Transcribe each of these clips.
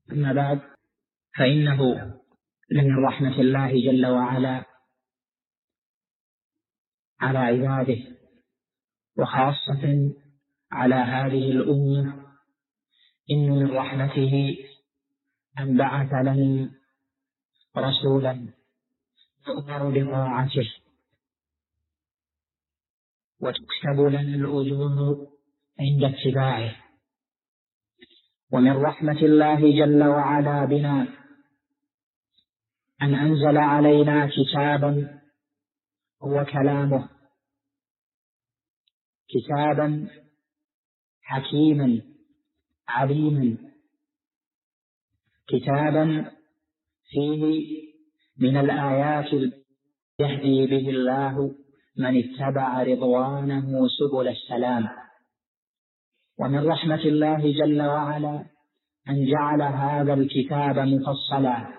أما بعد، فإنه من رحمة الله جل وعلا على عباده، وخاصة على هذه الأمة، إن من رحمته أن بعث لنا رسولا يؤمر بطاعته وتكتب لنا الأجور عند اتباعه. ومن رحمة الله جل وعلا بنا أن أنزل علينا كتابا هو كلامه، كتابا حكيما عليما، كتابا فيه من الآيات يهدي به الله من اتبع رضوانه سبل السلام. ومن رحمة الله جل وعلا أن جعل هذا الكتاب مفصلا،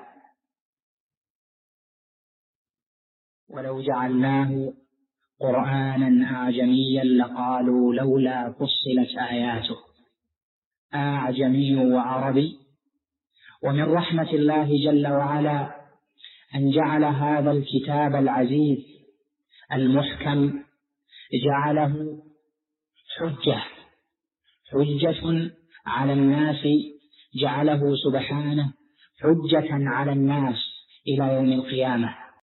ولو جعلناه قرآنا أعجميا لقالوا لولا فصلت آياته، أعجمي وعربي. ومن رحمة الله جل وعلا أن جعل هذا الكتاب العزيز المحكم، جعله حجة على الناس، جعله سبحانه حجة على الناس إلى يوم القيامة.